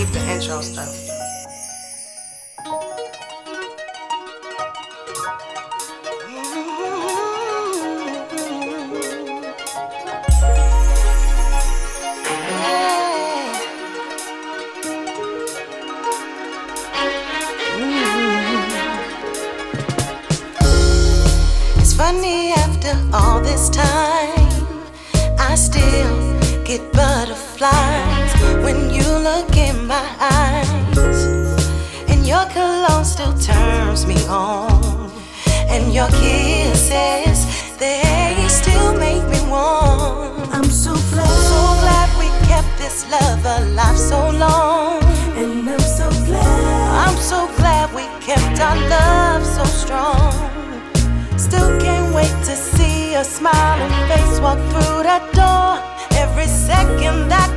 keep the intro stuff. It's funny, after all this time, I still get butterflies when you look in my eyes. And your cologne still turns me on, and your kisses, they still make me warm. I'm so glad we kept this love alive so long. And I'm so glad we kept our love so strong. Still can't wait to see your smiling face walk through that door. Every second that